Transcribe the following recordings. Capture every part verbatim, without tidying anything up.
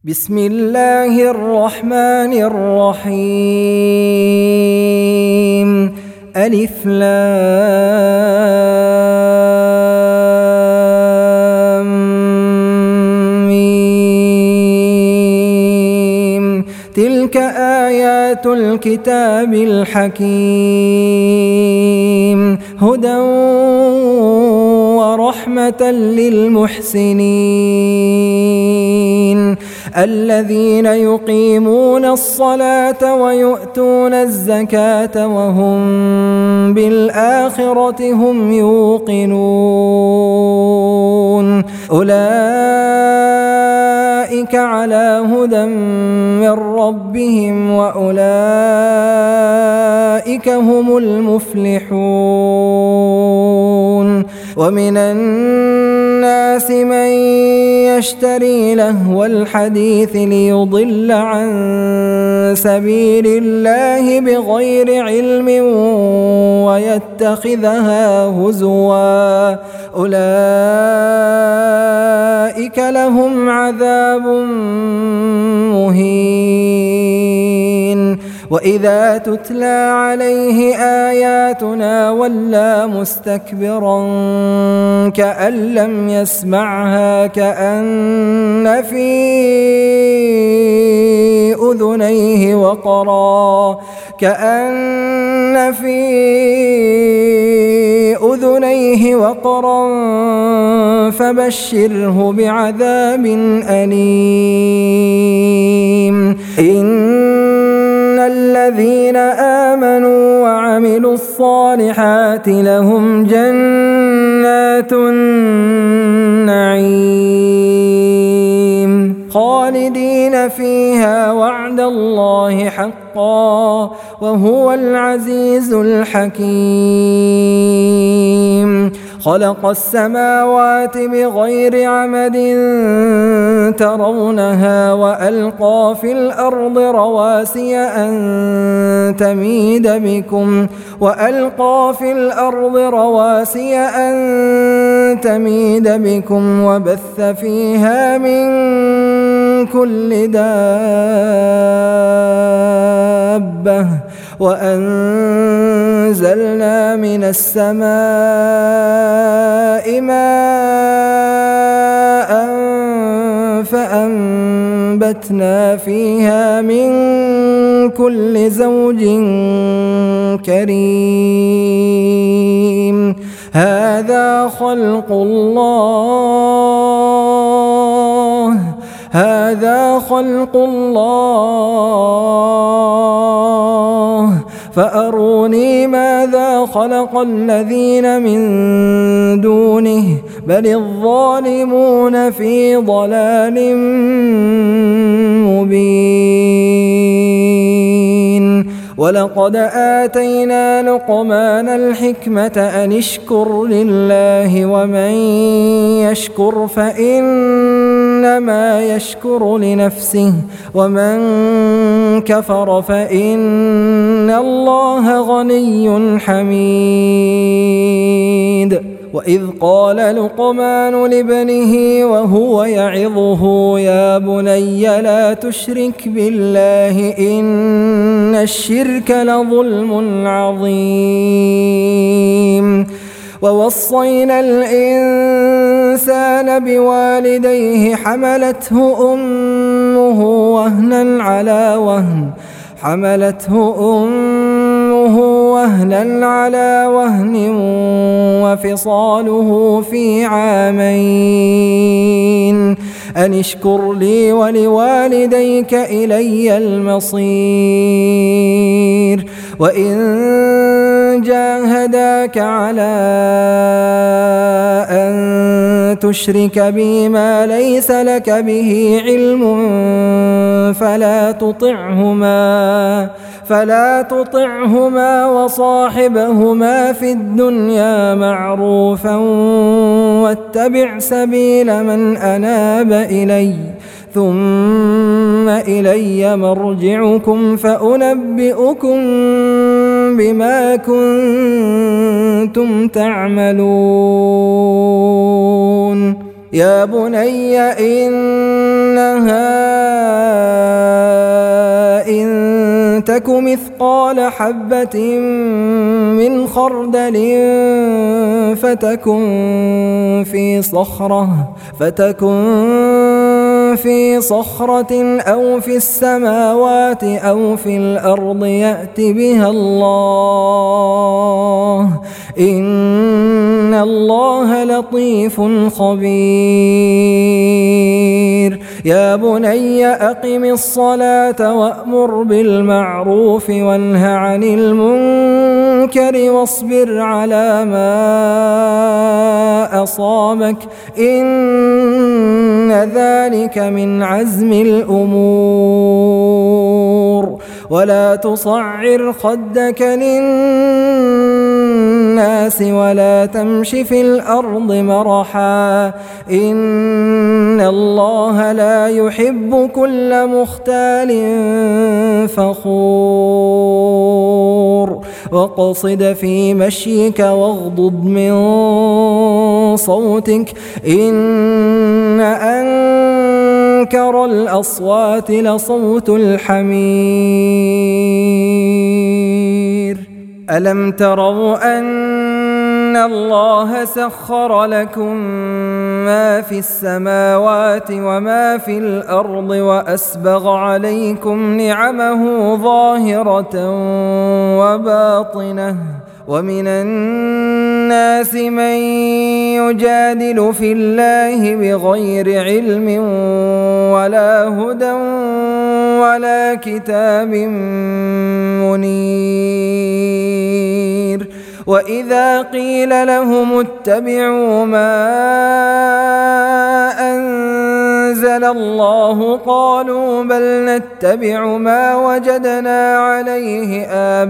بسم الله الرحمن الرحيم. ألف لام ميم. تلك آيات الكتاب الحكيم، هدى ورحمة للمحسنين الذين يقيمون الصلاة ويؤتون الزكاة وهم بالآخرة هم يوقنون. أولئك على هدى من ربهم وأولئك هم المفلحون. ومن الناس من يشتري لهو الحديث ليضل عن سبيل الله بغير علم ويتخذها هزوا، أولئك لهم عذاب مهين. وإذا تتلى عليه آياتنا ولى مستكبرا كأن لم يسمعها كأن في أذنيه وقرا كأن في أذنيه وقرا فبشره بعذاب أليم. إن الذين آمنوا وعملوا الصالحات لهم جنات النعيم خالدين فيها وعد الله حقا وهو العزيز الحكيم. خلق السماوات بغير عمد ترونها وألقى في الأرض رواسي أن تميد بكم وألقى في الأرض رواسي أن تميد بكم وبث فيها من كل دابة وأنزلنا من السماء ماء فأنبتنا فيها من كل زوج كريم. هذا خلق الله هذا خلق الله فأروني ماذا خلق الذين من دونه بل الظالمون في ضلال مبين. ولقد آتينا لقمان الحكمة أن اشكر لله ومن يشكر فإنما يشكر لنفسه ومن كفر فإن الله غني حميد. وإذ قال لقمان لابنه وهو يعظه يا بني لا تشرك بالله إن الشرك لظلم عظيم. ووصينا الإنسان بوالديه حملته أمه وهنا على وهن حملته أمه وهنا على وهن وفصاله في عامين أن اشكر لي ولوالديك إلي المصير. وإن جاهداك على أن تشرك بي ما ليس لك به علم فلا تطعهما فلا تطعهما وصاحبهما في الدنيا معروفا واتبع سبيل من أناب إلي ثم إلي مرجعكم فأنبئكم بما كنتم تعملون. يا بني إنها تك مثقال حبة من خردل فتكن في صخرة فتكن في صخرة أو في السماوات أو في الأرض يأت بها الله إن الله لطيف خبير يا بني أقم الصلاة وأمر بالمعروف وانه عن المنكر واصبر على ما أصابك إن ذلك من عزم الأمور ولا تصعر خدك للناس ولا تمش في الأرض مرحا إن الله لا يحب كل مختال فخور واقصد في مشيك واغضض من صوتك إن أنكر الأصوات لصوت الحمير ألم تروا أن الله سخر لكم ما في السماوات وما في الأرض وأسبغ عليكم نعمه ظاهرة وباطنة ومن الناس من يجادل في الله بغير علم ولا هدى ولا كتاب منير وإذا قيل لهم اتبعوا ما أنزل الله قالوا بل نتبع ما وجدنا عليه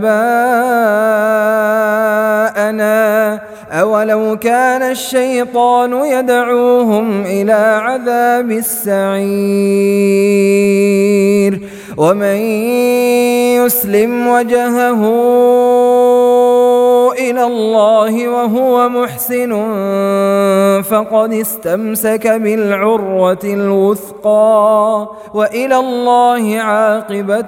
آباءنا أولو كان الشيطان يدعوهم إلى عذاب السعير ومن يسلم وجهه إلى الله وهو محسن فقد استمسك بالعروة الوثقى وإلى الله عاقبة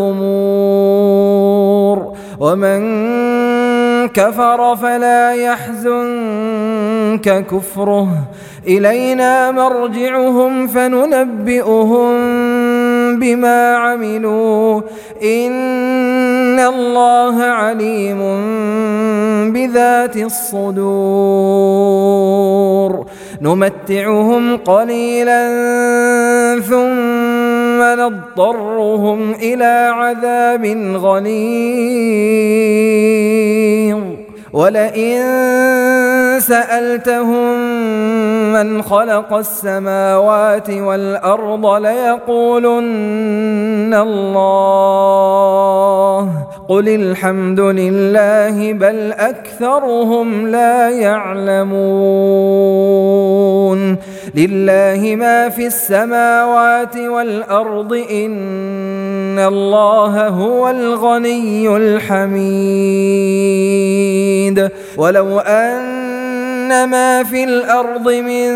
الأمور ومن كفر فلا يحزنك كفره إلينا مرجعهم فننبئهم بما عملوا إن الله عليم بذات الصدور نمتعهم قليلا ثم نضطرهم إلى عذاب غليظ ولئن سألتهم من خلق السماوات والأرض ليقولن الله قل الحمد لله بل أكثرهم لا يعلمون لله ما في السماوات والأرض إن الله هو الغني الحميد ولو أن ما في الأرض من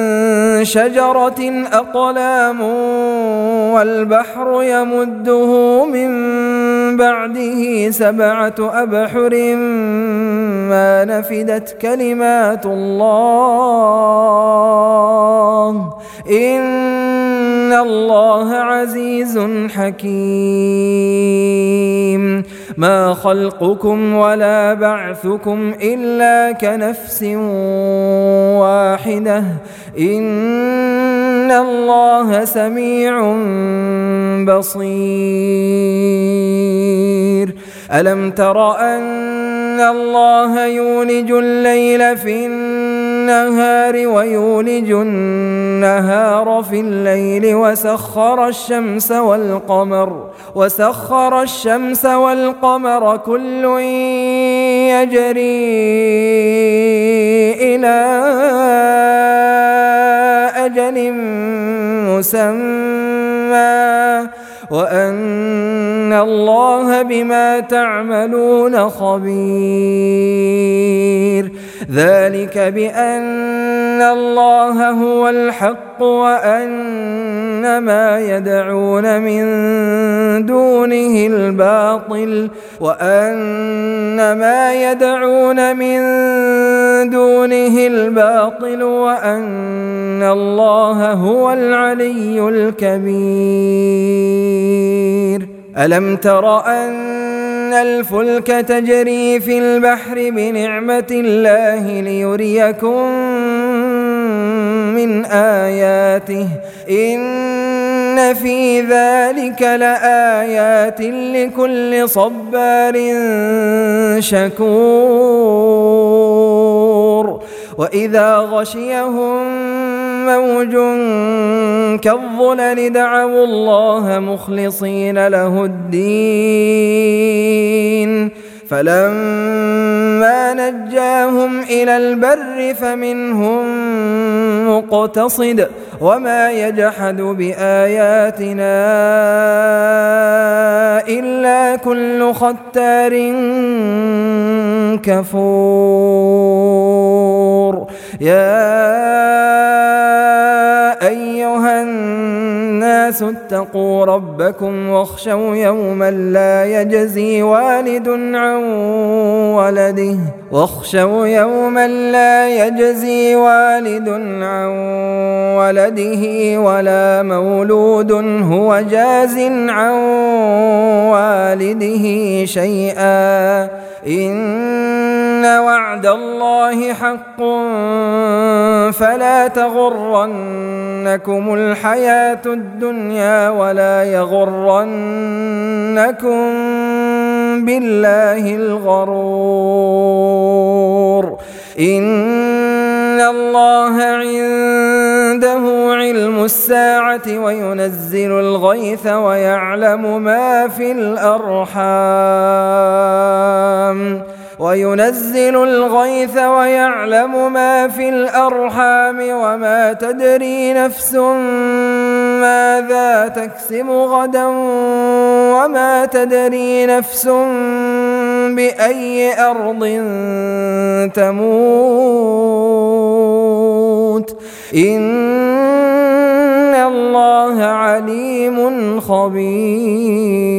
شجرة أقلام والبحر يمده من بعده سبعة أبحر ما نفدت كلمات الله إن الله عزيز حكيم ما خلقكم ولا بعثكم إلا كنفس واحدة إن الله سميع بصير ألم تر أن الله يولج الليل في النهار ويولج النهار في الليل وسخر الشمس والقمر وسخر الشمس والقمر كل يجري إلى أجل مسمى وأن الله بما تعملون خبير ذلك بأن الله هو الحق الحق وأن ما يدعون من دونه الباطل وأن ما يدعون من دونه الباطل وأن الله هو العلي الكبير. ألم تر أن الفلك تجري في البحر بنعمة الله ليريكم من آياته إن في ذلك لآيات لكل صبار شكور. وإذا غشيهم موج كالظلل دعوا الله مخلصين له الدين فلما نجاهم إلى البر فمنهم مقتصد وما يجحد بآياتنا إلا كل ختار كفور. يا أيها الناس اتقوا ربكم واخشوا يوما لا يجزي والد عن ولده واخشوا يوما لا يجزي والد عن ولده ولا مولود هو جاز عن والده شيئا إن وعد الله حق فلا تغرنكم الحياة الدنيا ولا يغرنكم بالله الغرور. إن الله عنده علم الساعة وينزل الغيث ويعلم ما في الأرحام وينزل الغيث ويعلم ما في الأرحام وما تدري نفس ماذا تكسب غدا وما تدري نفس بأي أرض تموت إن الله عليم خبير.